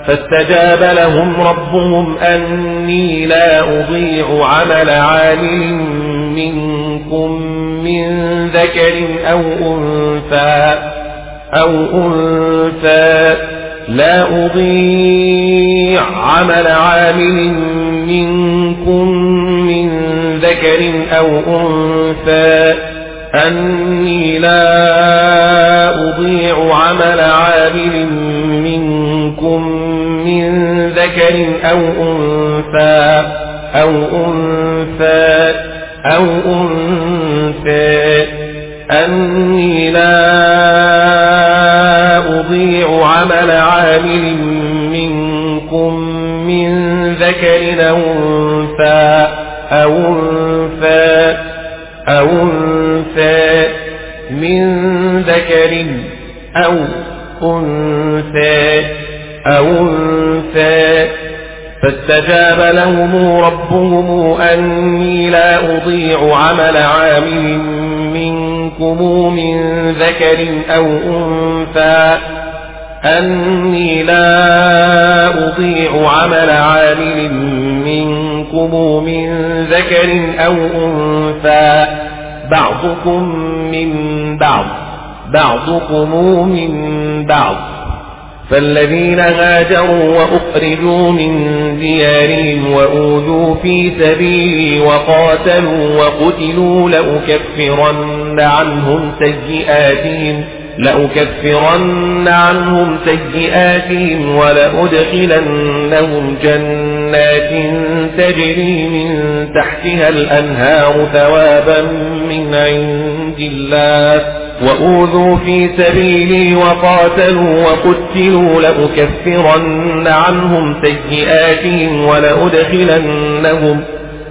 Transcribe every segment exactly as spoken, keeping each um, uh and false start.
فاستجاب لهم ربهم أني لا أضيع عمل عامل منكم من ذكر أو أنثى أو أنثى لا أضيع عمل عامل منكم من ذكر أو أنثى أني لا أضيع عمل عامل منكم من ذكر أو أنثى أو أنثى أو أنثى أني لا أضيع عمل عامل منكم من ذكر أو أنثى أو أنثى أو أنثى من ذكر أو أنثى أو أنثى فاستجاب لهم ربهم أني لا أضيع عمل عامل منكم من ذكر أو أنثى أني لا أضيع عمل عامل منكم من ذكر أو أنثى بعضكم من بعض بعضكم من بعض فالذين هاجروا وأخرجوا من ديارهم وأوذوا في سبيلي وقاتلوا وقتلوا لأكفرن عنهم سيئاتهم لأكفرن عنهم سيئاتهم ولأدخلنهم جنات تجري من تحتها الأنهار ثوابا من عند الله وأوذوا في سبيلي وقاتلوا وقتلوا لأكفرن عنهم سيئاتهم ولأدخلنهم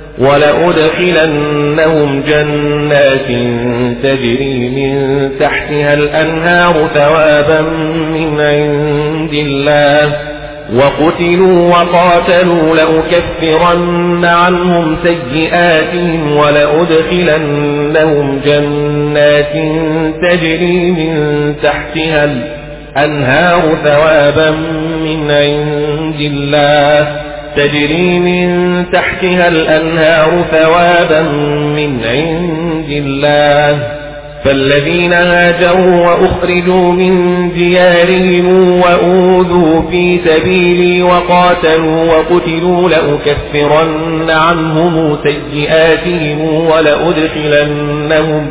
ولأدخلنهم جنات تجري من تحتها الأنهار ثوابا من عند الله وقتلوا وقاتلوا لأكفرن عنهم سيئاتهم ولأدخلنهم جنات تجري من تحتها الأنهار ثوابا من عند الله تجري من تحتها الأنهار ثوابا من عند الله فالذين هاجروا وأخرجوا من ديارهم وأوذوا في سبيلي وقاتلوا وقتلوا لأكفرن عنهم سيئاتهم ولأدخلنهم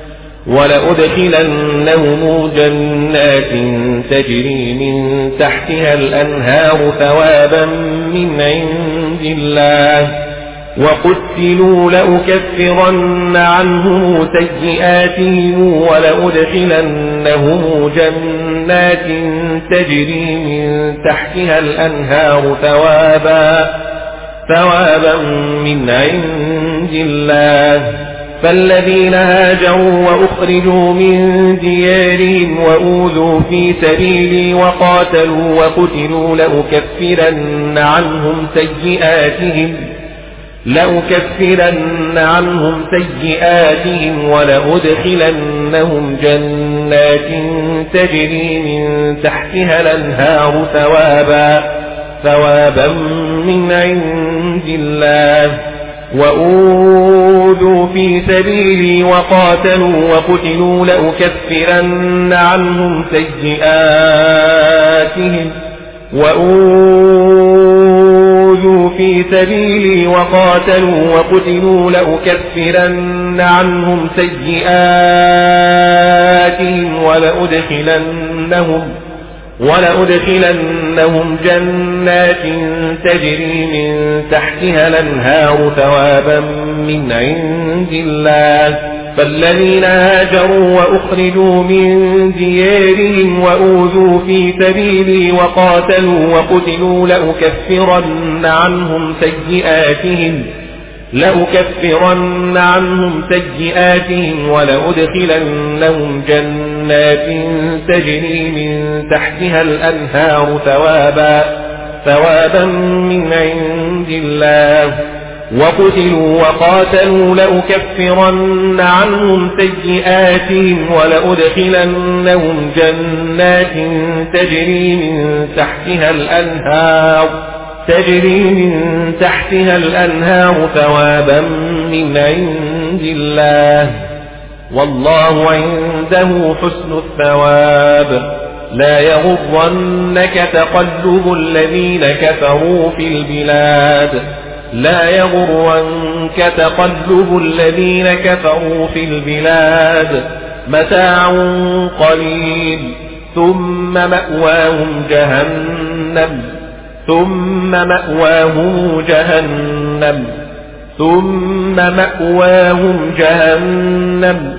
ولأدخلنهم جنات تجري من تحتها الأنهار ثوابا من عند الله وقتلوا لأكفرن عنهم سيئاتهم ولأدخلنهم جنات تجري من تحتها الأنهار ثوابا ثوابا من عند الله فالذين هاجروا وأخرجوا من ديارهم وأوذوا في سبيلي وقاتلوا وقتلوا لأكفرن عنهم سيئاتهم لأكفرن عنهم سيئاتهم ولأدخلنهم جنات تجري من تحتها الأنهار ثوابا ثوابا من عند الله وأوذوا في سبيلي وقاتلوا وقتلوا لأكفرن عنهم سيئاتهم وأوذوا في سبيلي وقاتلوا وقتلوا لأكفرن عنهم سيئاتهم ولأدخلنهم ولأدخلنهم جنات تجري من تحتها الأنهار ثوابا من عند الله فالذين هاجروا وأخرجوا من ديارهم وأوذوا في سبيلي وقاتلوا وقتلوا لأكفرن عنهم سيئاتهم لأكفرن عنهم سيئاتهم ولأدخلنهم جنات تجري من تحتها الأنهار ثوابا ثوابا من عند الله وقتلوا وقاتلوا لأكفرن عنهم سيئاتهم ولأدخلنهم جنات تجري من تحتها الأنهار تجري من تحتها الأنهار ثوابا من عند الله والله عنده حسن الثواب. لا يغرنك تقلب الذين كفروا في البلاد لا يغرنك تقلب الذين كفروا في البلاد متاع قليل ثم مأواهم جهنم ثم مأواهم جهنم ثم مأواهم جهنم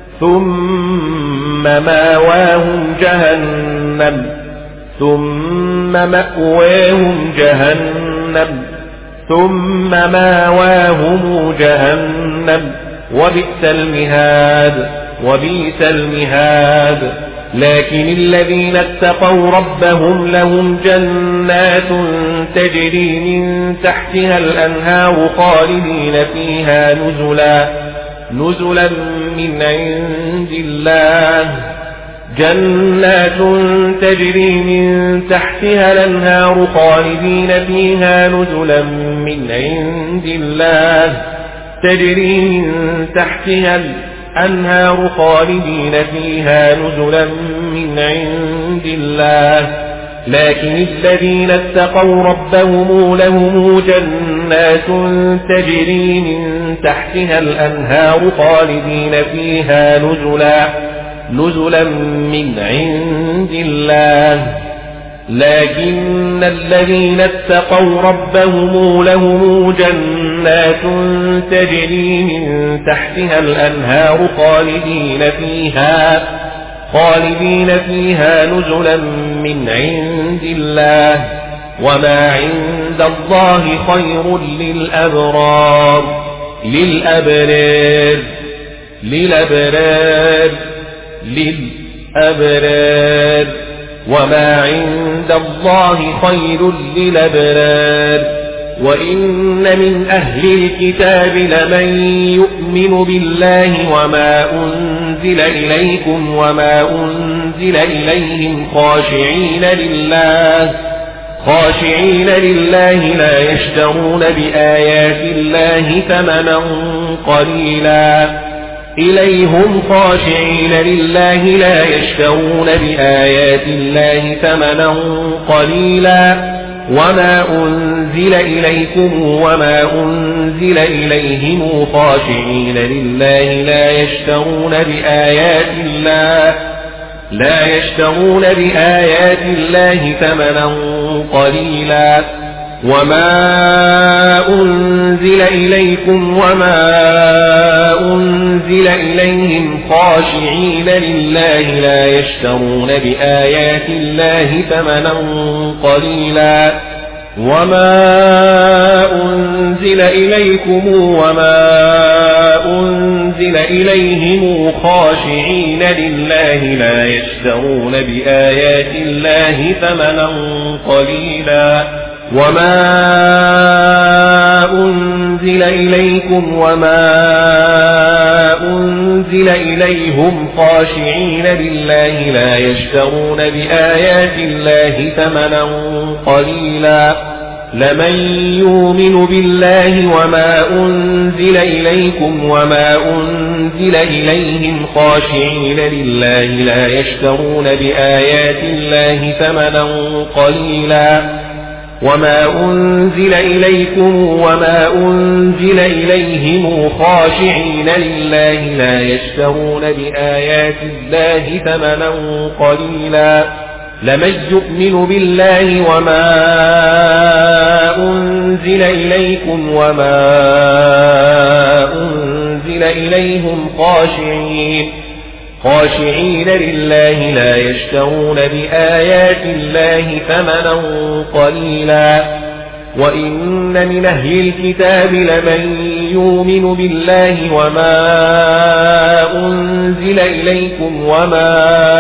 ثم مأواهم جهنم ثم مأواهم جهنم ثم مأواهم جهنم وبئس المهاد وبئس المهاد. لكن الذين اتقوا ربهم لهم جنات تجري من تحتها الأنهار خالدين فيها نزلا نزلا من عند الله جنات تجري من تحتها الأنهار خالدين فيها نزلا من عند الله تجري من تحتها الأنهار خالدين فيها نزلا من عند الله. لكن الذين اتقوا ربهم لهم جنات تجري من تحتها الأنهار خالدين فيها نزلا نزلا من عند الله. لكن الذين اتقوا ربهم لهم جنات تجري من تحتها الأنهار خالدين فيها خالدين فيها نزلا من عند الله وما عند الله خير للأبرار للأبرار للأبرار للأبرار وما عند الله خير للأبرار. وإن من أهل الكتاب لمن يؤمن بالله وما أنزل إليكم وما أنزل إليهم خاشعين لله خاشعين لله لا يشترون بآيات الله ثمنا قليلا إليهم خاشعين لله لا يشترون بآيات الله ثمنا قليلا وما أنزل إليكم وما أنزل إليهم خاشعين لله لا يشترون بآيات الله لا يشترون بآيات الله ثمنا قليلا وما أنزل إليكم وما أنزل إليهم خاشعين لله لا يشترون بآيات الله ثمنا قليلا وما أنزل إليكم وما أنزل إليهم خاشعين لله لا يشترون بآيات الله ثمنا قليلا وما أنزل إليكم وما أنزل إليهم خاشعين لله لا يشترون بآيات الله ثمنا قليلا لمن يؤمن بالله وما أنزل إليكم وما أنزل إليهم خاشعين لله لا يشترون بآيات الله ثمنا قليلا وما أنزل إليكم وما أنزل إليهم خاشعين لله لا يشترون بآيات الله ثمنا قليلا لمن يؤمن بالله وما أنزل إليكم وما أنزل إليهم خاشعين خاشعين لله لا يشترون بآيات الله ثمنا قليلا وإن من أهل الكتاب لمن يؤمن بالله وما أنزل إليكم وما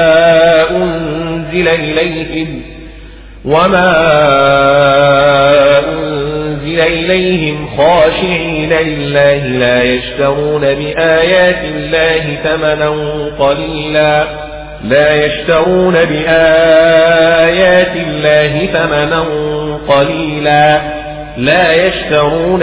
أنزل إليهم وما أنزل إليهم خاشعين لله لا يشترون بآيات الله ثمنا قليلا لا يشترون بآيات الله ثمنا قليلا لا يشترون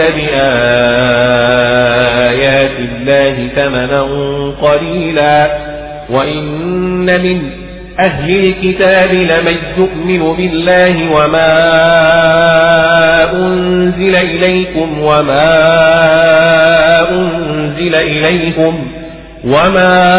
بآيات الله ثمنا قليلا وإن من أهل الكتاب لمن يؤمن بالله وما أنزل إليكم وما أنزل إليكم وما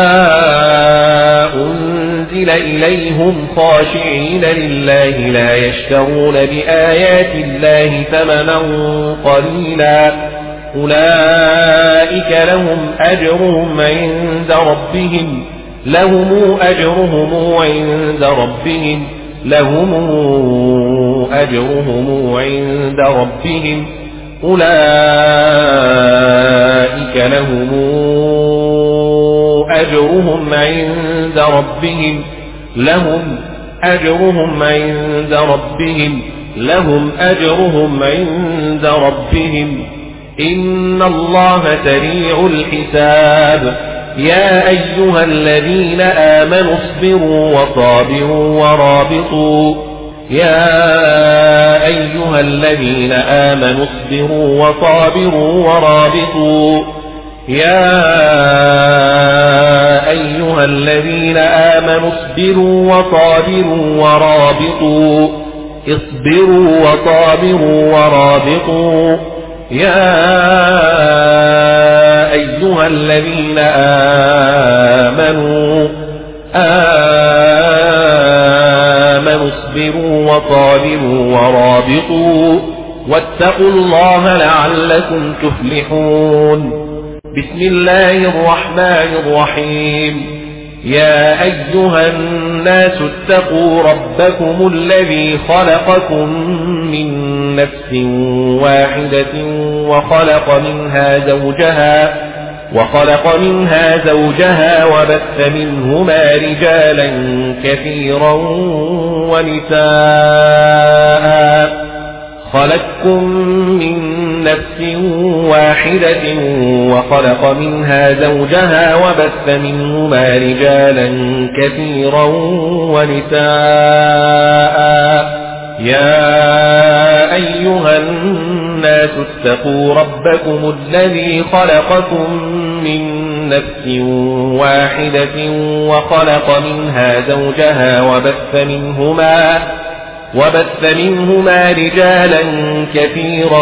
أنزل إليهم خاشعين لله لا يشترون بآيات الله ثمنا قليلا أولئك لهم أجرهم عند ربهم لهم أجرهم عند ربهم لهم أجرهم عند ربهم أولئك لهم أجرهم عند ربهم لهم أجرهم عند ربهم لهم أجرهم عند ربهم إن الله سريع الحساب يا أيها الذين آمنوا اصبروا وصابروا ورابطوا يا أيها الذين آمنوا اصبروا وصابروا ورابطوا يا أيها الذين آمنوا اصبروا وصابروا ورابطوا اصبروا وصابروا ورابطوا يا أيها الذين آمنوا آمنوا اصبروا وصابروا ورابطوا واتقوا الله لعلكم تفلحون بسم الله الرحمن الرحيم يا أيها الناس اتقوا ربكم الذي خلقكم من نفس واحدة وخلق منها زوجها وخلق منها زوجها وبث منهما رجالا كثيرا ونساء خلقكم من نفس واحدة وخلق منها زوجها وبث منهما رجالا كثيرا ونساء يا أيها الناس اتقوا ربكم الذي خلقكم من نفس واحدة وخلق منها زوجها وبث منهما وبث منهما رجالا كثيرا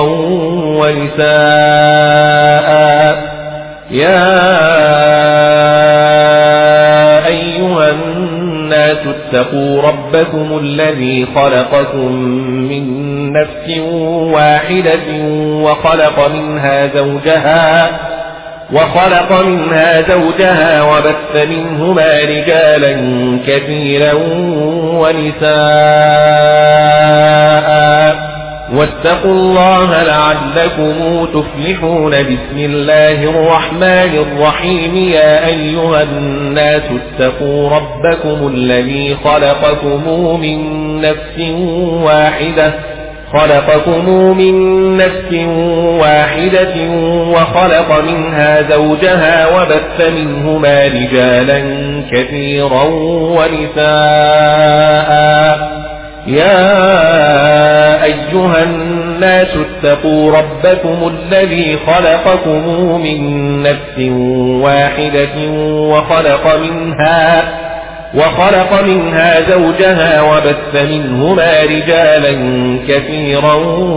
ونساء يا أيها الناس اتقوا ربكم الذي خلقكم من نفس واحدة وخلق منها زوجها وخلق منها زوجها وبث منهما رجالا كثيرا ونساء واتقوا الله لعلكم تفلحون بسم الله الرحمن الرحيم يا أيها الناس اتقوا ربكم الذي خلقكم من نفس واحدة خلقكم من نفس واحدة وخلق منها زوجها وبث منهما رجالا كثيرا ونساء يا أيها الناس اتقوا ربكم الذي خلقكم من نفس واحدة وخلق منها وخلق منها زوجها وبث منهما رجالا كثيرا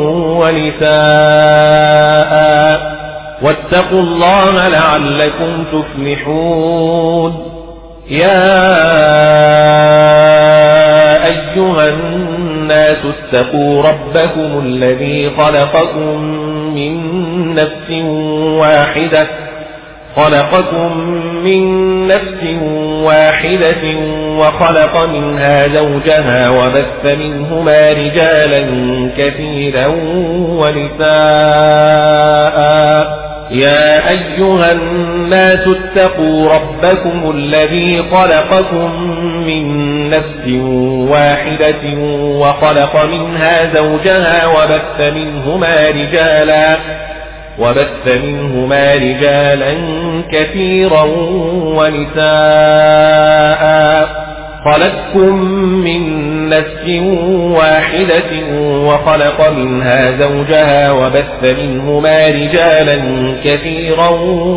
ونساء واتقوا الله لعلكم تفلحون يا أيها الناس اتقوا ربكم الذي خلقكم من نفس واحدة خلقكم من نفس واحدة وخلق منها زوجها وبث منهما رجالا كثيرا ونساء يا أيها الناس اتقوا ربكم الذي خلقكم من نفس واحدة وخلق منها زوجها وبث منهما رجالا وبث منهما رجالا كثيرا ونساء. خلقكم من نفس واحدة وخلق منها زوجها وبث منهما رجالا كثيرا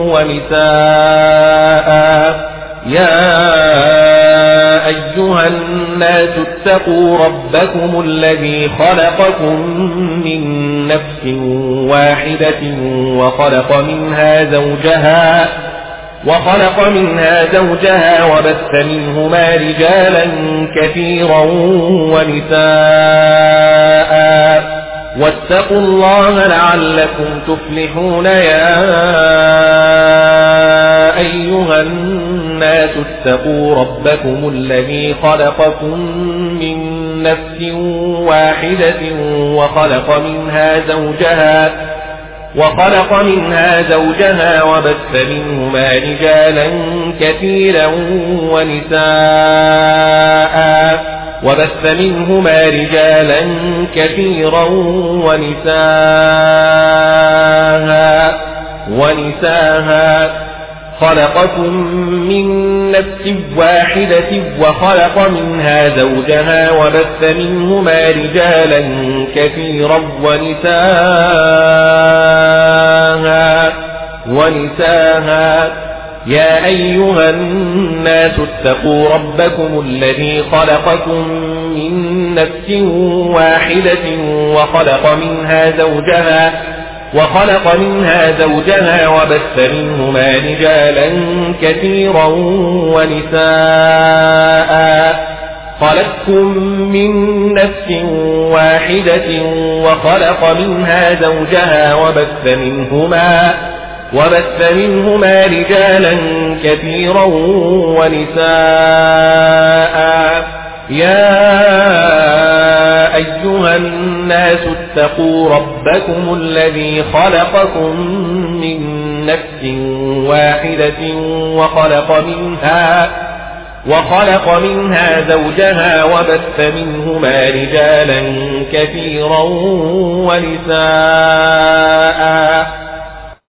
ونساء. يا أيها الناس اتقوا ربكم الذي خلقكم من نفس واحدة وخلق منها زوجها وخلق منها زوجها وبث منهما رجالا كثيرا ونساء. واتقوا الله لعلكم تفلحون. يا أيها الناس اتقوا ربكم الذي خلقكم من نفس واحدة وخلق منها زوجها وخلق منها زوجها وبث منهما رجالا كثيرا ونساء وبث منهما رجالا كثيرا ونساء ونساء. خلقكم من نفس واحدة وخلق منها زوجها وبث منهما رجالا كثيرا ونساء ونساء. يا أيها الناس اتقوا ربكم الذي خلقكم من نفس واحدة وخلق منها زوجها وخلق منها زوجها وبث منهما رجالا كثيرا ونساء. خلقكم من نفس واحدة وخلق منها زوجها وبث منهما وبث منهما رجالا كثيرا ونساء. يا أيها الناس اتقوا ربكم الذي خلقكم من نفس واحدة وخلق منها وخلق منها زوجها وبث منهما رجالا كثيرا ونساء.